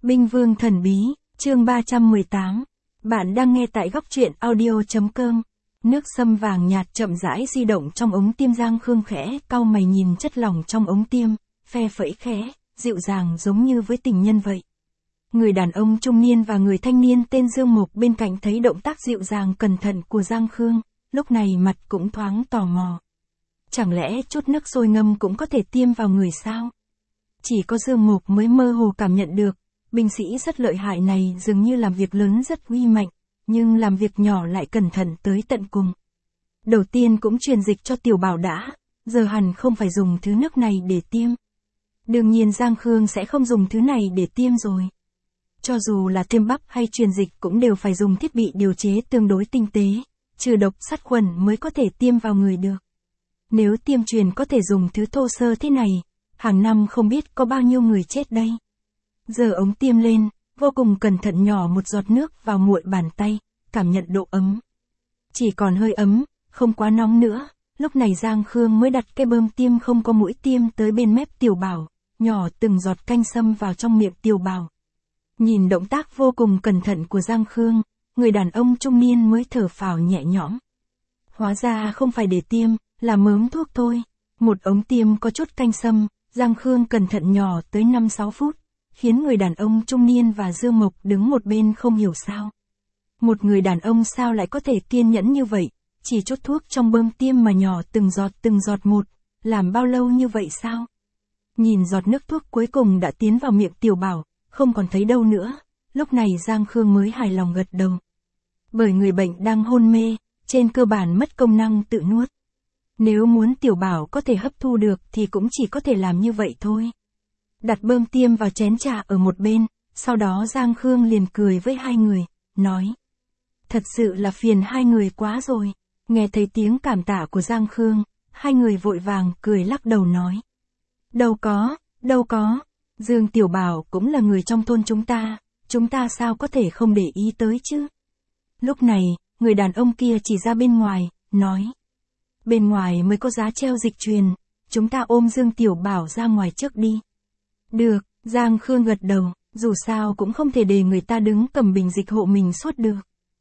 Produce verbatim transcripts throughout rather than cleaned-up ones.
Binh Vương Thần Bí, chương ba trăm mười tám. Bạn đang nghe tại góc truyện audio.com. Nước sâm vàng nhạt chậm rãi di động trong ống tiêm. Giang Khương khẽ cau mày nhìn chất lỏng trong ống tiêm, phe phẩy khẽ, dịu dàng giống như với tình nhân vậy. Người đàn ông trung niên và người thanh niên tên Dương Mộc bên cạnh thấy động tác dịu dàng cẩn thận của Giang Khương, lúc này mặt cũng thoáng tò mò. Chẳng lẽ chút nước sôi ngâm cũng có thể tiêm vào người sao? Chỉ có Dương Mộc mới mơ hồ cảm nhận được, binh sĩ rất lợi hại này dường như làm việc lớn rất uy mạnh, nhưng làm việc nhỏ lại cẩn thận tới tận cùng. Đầu tiên cũng truyền dịch cho Tiểu Bảo đã, giờ hẳn không phải dùng thứ nước này để tiêm. Đương nhiên Giang Khương sẽ không dùng thứ này để tiêm rồi. Cho dù là tiêm bắp hay truyền dịch cũng đều phải dùng thiết bị điều chế tương đối tinh tế, trừ độc sát khuẩn mới có thể tiêm vào người được. Nếu tiêm truyền có thể dùng thứ thô sơ thế này, hàng năm không biết có bao nhiêu người chết đây. Giờ ống tiêm lên, vô cùng cẩn thận nhỏ một giọt nước vào muội bàn tay, cảm nhận độ ấm. Chỉ còn hơi ấm, không quá nóng nữa, lúc này Giang Khương mới đặt cái bơm tiêm không có mũi tiêm tới bên mép Tiểu Bảo, nhỏ từng giọt canh sâm vào trong miệng Tiểu Bảo. Nhìn động tác vô cùng cẩn thận của Giang Khương, người đàn ông trung niên mới thở phào nhẹ nhõm. Hóa ra không phải để tiêm, là mớm thuốc thôi. Một ống tiêm có chút canh sâm, Giang Khương cẩn thận nhỏ tới năm sáu phút, khiến người đàn ông trung niên và Dương Mộc đứng một bên không hiểu sao. Một người đàn ông sao lại có thể kiên nhẫn như vậy, chỉ chút thuốc trong bơm tiêm mà nhỏ từng giọt từng giọt một, làm bao lâu như vậy sao? Nhìn giọt nước thuốc cuối cùng đã tiến vào miệng Tiểu Bảo, không còn thấy đâu nữa, lúc này Giang Khương mới hài lòng gật đầu. Bởi người bệnh đang hôn mê, trên cơ bản mất công năng tự nuốt. Nếu muốn Tiểu Bảo có thể hấp thu được thì cũng chỉ có thể làm như vậy thôi. Đặt bơm tiêm vào chén trà ở một bên, sau đó Giang Khương liền cười với hai người, nói. Thật sự là phiền hai người quá rồi. Nghe thấy tiếng cảm tạ của Giang Khương, hai người vội vàng cười lắc đầu nói. Đâu có, đâu có, Dương Tiểu Bảo cũng là người trong thôn chúng ta, chúng ta sao có thể không để ý tới chứ. Lúc này, người đàn ông kia chỉ ra bên ngoài, nói. Bên ngoài mới có giá treo dịch truyền, chúng ta ôm Dương Tiểu Bảo ra ngoài trước đi. Được, Giang Khương gật đầu, dù sao cũng không thể để người ta đứng cầm bình dịch hộ mình suốt được.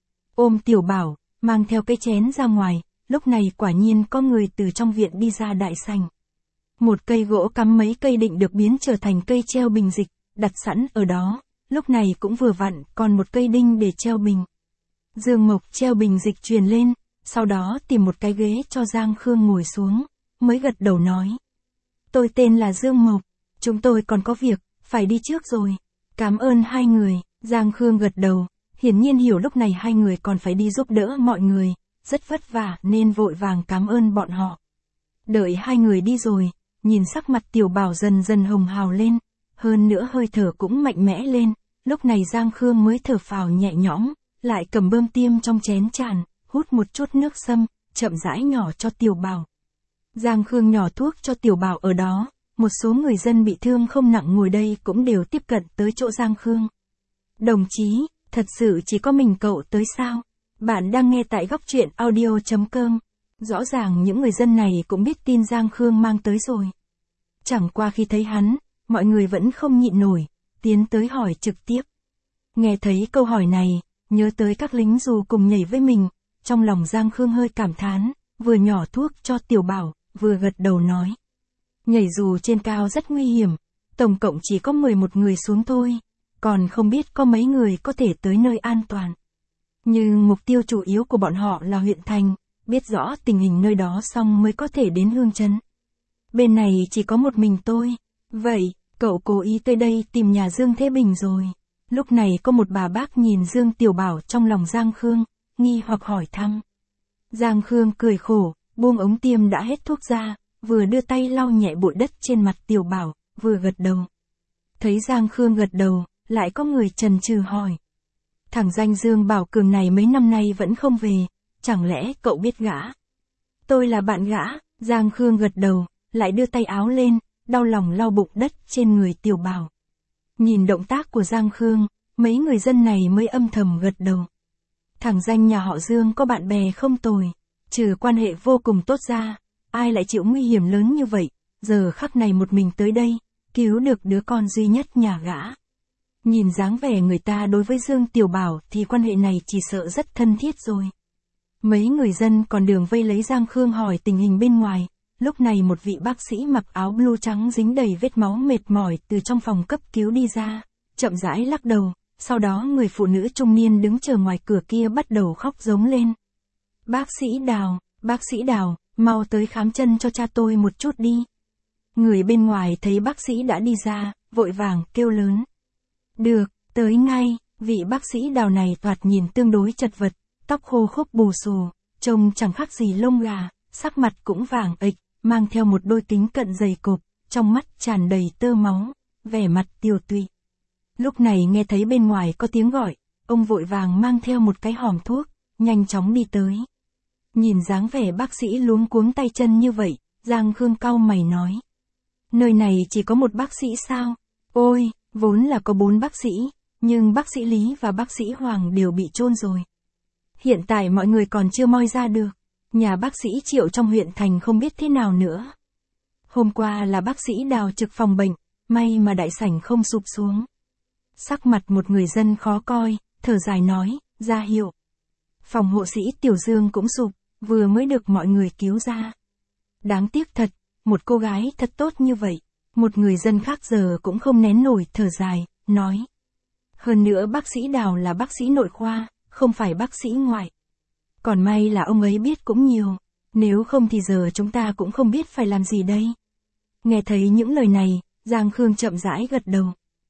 Ôm Tiểu Bảo, mang theo cái chén ra ngoài, lúc này quả nhiên có người từ trong viện đi ra đại sảnh. Một cây gỗ cắm mấy cây định được biến trở thành cây treo bình dịch, đặt sẵn ở đó, lúc này cũng vừa vặn còn một cây đinh để treo bình. Dương Mộc treo bình dịch truyền lên, sau đó tìm một cái ghế cho Giang Khương ngồi xuống, mới gật đầu nói. Tôi tên là Dương Mộc, chúng tôi còn có việc, phải đi trước rồi. Cảm ơn hai người, Giang Khương gật đầu, hiển nhiên hiểu lúc này hai người còn phải đi giúp đỡ mọi người, rất vất vả nên vội vàng cảm ơn bọn họ. Đợi hai người đi rồi, nhìn sắc mặt Tiểu Bảo dần dần hồng hào lên, hơn nữa hơi thở cũng mạnh mẽ lên, lúc này Giang Khương mới thở phào nhẹ nhõm, lại cầm bơm tiêm trong chén tràn, hút một chút nước sâm, chậm rãi nhỏ cho Tiểu Bảo. Giang Khương nhỏ thuốc cho Tiểu Bảo ở đó, một số người dân bị thương không nặng ngồi đây cũng đều tiếp cận tới chỗ Giang Khương. Đồng chí, thật sự chỉ có mình cậu tới sao? Bạn đang nghe tại góc truyện audio.com. Rõ ràng những người dân này cũng biết tin Giang Khương mang tới rồi. Chẳng qua khi thấy hắn, mọi người vẫn không nhịn nổi, tiến tới hỏi trực tiếp. Nghe thấy câu hỏi này, nhớ tới các lính dù cùng nhảy với mình, trong lòng Giang Khương hơi cảm thán, vừa nhỏ thuốc cho Tiểu Bảo, vừa gật đầu nói. Nhảy dù trên cao rất nguy hiểm, tổng cộng chỉ có mười một người xuống thôi, còn không biết có mấy người có thể tới nơi an toàn. Nhưng mục tiêu chủ yếu của bọn họ là huyện thành, biết rõ tình hình nơi đó xong mới có thể đến Hương Trấn. Bên này chỉ có một mình tôi, vậy, cậu cố ý tới đây tìm nhà Dương Thế Bình rồi. Lúc này có một bà bác nhìn Dương Tiểu Bảo trong lòng Giang Khương, nghi hoặc hỏi thăm. Giang Khương cười khổ, buông ống tiêm đã hết thuốc ra, vừa đưa tay lau nhẹ bụi đất trên mặt Tiểu Bảo, vừa gật đầu. Thấy Giang Khương gật đầu, lại có người chần chừ hỏi. Thằng danh Dương Bảo Cường này mấy năm nay vẫn không về, chẳng lẽ cậu biết gã? Tôi là bạn gã, Giang Khương gật đầu, lại đưa tay áo lên, đau lòng lau bụng đất trên người Tiểu Bảo. Nhìn động tác của Giang Khương, mấy người dân này mới âm thầm gật đầu. Thằng danh nhà họ Dương có bạn bè không tồi, trừ quan hệ vô cùng tốt ra, ai lại chịu nguy hiểm lớn như vậy, giờ khắc này một mình tới đây, cứu được đứa con duy nhất nhà gã. Nhìn dáng vẻ người ta đối với Dương Tiểu Bảo thì quan hệ này chỉ sợ rất thân thiết rồi. Mấy người dân còn đường vây lấy Giang Khương hỏi tình hình bên ngoài. Lúc này một vị bác sĩ mặc áo blue trắng dính đầy vết máu mệt mỏi từ trong phòng cấp cứu đi ra, chậm rãi lắc đầu, sau đó người phụ nữ trung niên đứng chờ ngoài cửa kia bắt đầu khóc giống lên. Bác sĩ Đào, bác sĩ Đào, mau tới khám chân cho cha tôi một chút đi. Người bên ngoài thấy bác sĩ đã đi ra, vội vàng kêu lớn. Được, tới ngay, vị bác sĩ Đào này thoạt nhìn tương đối chật vật, tóc khô khốc bù xù, trông chẳng khác gì lông gà, sắc mặt cũng vàng ệch, mang theo một đôi kính cận dày cộp, trong mắt tràn đầy tơ máu, vẻ mặt tiều tụy. Lúc này nghe thấy bên ngoài có tiếng gọi, ông vội vàng mang theo một cái hòm thuốc, nhanh chóng đi tới. Nhìn dáng vẻ bác sĩ luống cuống tay chân như vậy, Giang Khương cau mày nói. Nơi này chỉ có một bác sĩ sao? Ôi, vốn là có bốn bác sĩ, nhưng bác sĩ Lý và bác sĩ Hoàng đều bị chôn rồi. Hiện tại mọi người còn chưa moi ra được. Nhà bác sĩ Triệu trong huyện thành không biết thế nào nữa. Hôm qua là bác sĩ Đào trực phòng bệnh, may mà đại sảnh không sụp xuống. Sắc mặt một người dân khó coi, thở dài nói, ra hiệu. Phòng hộ sĩ Tiểu Dương cũng sụp, vừa mới được mọi người cứu ra. Đáng tiếc thật, một cô gái thật tốt như vậy. Một người dân khác giờ cũng không nén nổi thở dài, nói. Hơn nữa bác sĩ Đào là bác sĩ nội khoa, không phải bác sĩ ngoại. Còn may là ông ấy biết cũng nhiều, nếu không thì giờ chúng ta cũng không biết phải làm gì đây. Nghe thấy những lời này, Giang Khương chậm rãi gật đầu.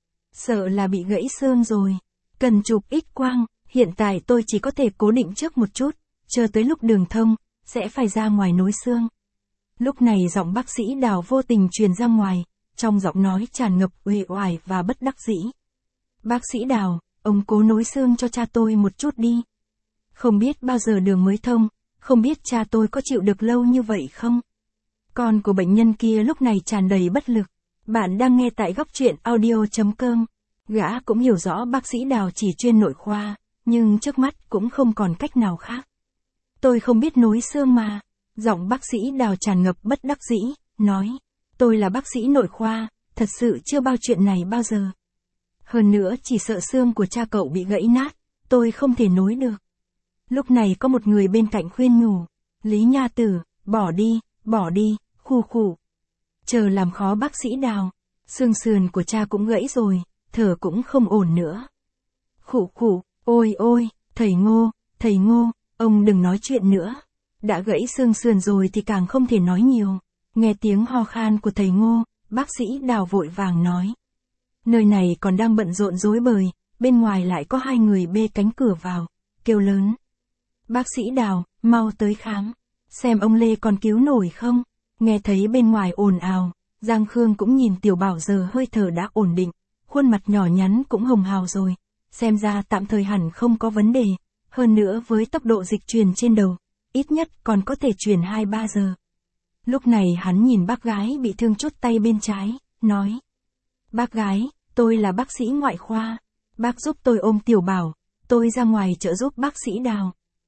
Sợ là bị gãy xương rồi, cần chụp X quang, hiện tại tôi chỉ có thể cố định trước một chút, chờ tới lúc đường thông, sẽ phải ra ngoài nối xương. Lúc này giọng bác sĩ Đào vô tình truyền ra ngoài, trong giọng nói tràn ngập uể oải và bất đắc dĩ. Bác sĩ Đào, ông cố nối xương cho cha tôi một chút đi. Không biết bao giờ đường mới thông, không biết cha tôi có chịu được lâu như vậy không? Con của bệnh nhân kia lúc này tràn đầy bất lực. Bạn đang nghe tại góc truyện audio chấm com. Gã cũng hiểu rõ bác sĩ Đào chỉ chuyên nội khoa, nhưng trước mắt cũng không còn cách nào khác. Tôi không biết nối xương mà. Giọng bác sĩ Đào tràn ngập bất đắc dĩ, nói. Tôi là bác sĩ nội khoa, thật sự chưa bao chuyện này bao giờ. Hơn nữa chỉ sợ xương của cha cậu bị gãy nát, tôi không thể nối được. Lúc này có một người bên cạnh khuyên nhủ. Lý Nha Tử, bỏ đi, bỏ đi, khu khủ. Chờ làm khó bác sĩ Đào. Xương sườn của cha cũng gãy rồi, thở cũng không ổn nữa. Khủ khủ, ôi ôi, thầy Ngô, thầy Ngô, ông đừng nói chuyện nữa. Đã gãy xương sườn rồi thì càng không thể nói nhiều. Nghe tiếng ho khan của thầy Ngô, bác sĩ Đào vội vàng nói. Nơi này còn đang bận rộn rối bời, bên ngoài lại có hai người bê cánh cửa vào, kêu lớn. Bác sĩ Đào, mau tới khám, xem ông Lê còn cứu nổi không? Nghe thấy bên ngoài ồn ào, Giang Khương cũng nhìn Tiểu Bảo giờ hơi thở đã ổn định, khuôn mặt nhỏ nhắn cũng hồng hào rồi, xem ra tạm thời hẳn không có vấn đề, hơn nữa với tốc độ dịch truyền trên đầu, ít nhất còn có thể truyền hai ba giờ. Lúc này hắn nhìn bác gái bị thương chốt tay bên trái, nói. Bác gái, tôi là bác sĩ ngoại khoa, bác giúp tôi ôm Tiểu Bảo, tôi ra ngoài trợ giúp bác sĩ Đào.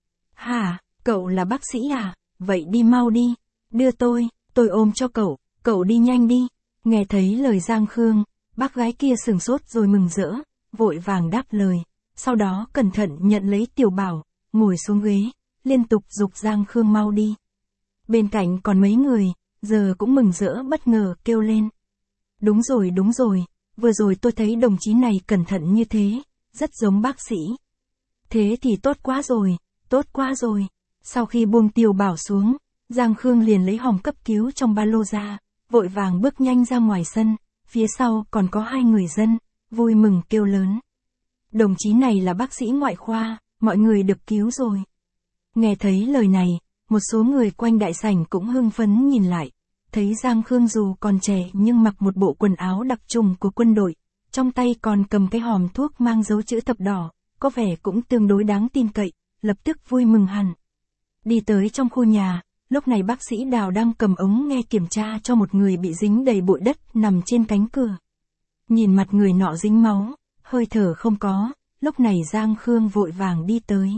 Hả, cậu là bác sĩ à? Vậy đi mau đi, đưa tôi, tôi ôm cho cậu, cậu đi nhanh đi. Nghe thấy lời Giang Khương, bác gái kia sừng sốt rồi mừng rỡ, vội vàng đáp lời, sau đó cẩn thận nhận lấy Tiểu Bảo, ngồi xuống ghế, liên tục giục Giang Khương mau đi. Bên cạnh còn mấy người, giờ cũng mừng rỡ bất ngờ kêu lên. Đúng rồi đúng rồi, vừa rồi tôi thấy đồng chí này cẩn thận như thế, rất giống bác sĩ. Thế thì tốt quá rồi, tốt quá rồi. Sau khi buông Tiểu Bảo xuống, Giang Khương liền lấy hòm cấp cứu trong ba lô ra, vội vàng bước nhanh ra ngoài sân, phía sau còn có hai người dân, vui mừng kêu lớn. Đồng chí này là bác sĩ ngoại khoa, mọi người được cứu rồi. Nghe thấy lời này, một số người quanh đại sảnh cũng hưng phấn nhìn lại, thấy Giang Khương dù còn trẻ nhưng mặc một bộ quần áo đặc trùng của quân đội, trong tay còn cầm cái hòm thuốc mang dấu chữ thập đỏ, có vẻ cũng tương đối đáng tin cậy, lập tức vui mừng hẳn. Đi tới trong khu nhà, lúc này bác sĩ Đào đang cầm ống nghe kiểm tra cho một người bị dính đầy bụi đất nằm trên cánh cửa. Nhìn mặt người nọ dính máu, hơi thở không có, lúc này Giang Khương vội vàng đi tới.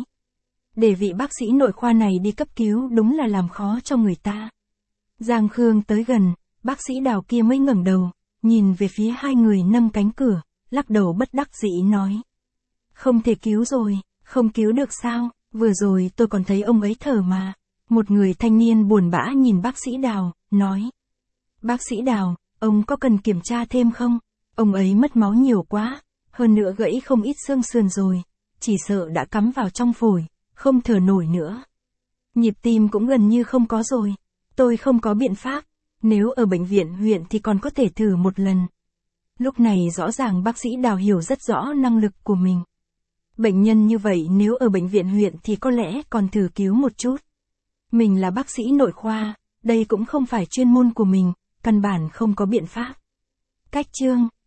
Để vị bác sĩ nội khoa này đi cấp cứu đúng là làm khó cho người ta. Giang Khương tới gần, bác sĩ Đào kia mới ngẩng đầu, nhìn về phía hai người nâng cánh cửa, lắc đầu bất đắc dĩ nói. Không thể cứu rồi, không cứu được sao, vừa rồi tôi còn thấy ông ấy thở mà. Một người thanh niên buồn bã nhìn bác sĩ Đào, nói. Bác sĩ Đào, ông có cần kiểm tra thêm không? Ông ấy mất máu nhiều quá, hơn nữa gãy không ít xương sườn rồi, chỉ sợ đã cắm vào trong phổi, không thở nổi nữa. Nhịp tim cũng gần như không có rồi. Tôi không có biện pháp, nếu ở bệnh viện huyện thì còn có thể thử một lần. Lúc này rõ ràng bác sĩ Đào hiểu rất rõ năng lực của mình. Bệnh nhân như vậy nếu ở bệnh viện huyện thì có lẽ còn thử cứu một chút. Mình là bác sĩ nội khoa, đây cũng không phải chuyên môn của mình, căn bản không có biện pháp. Cách chương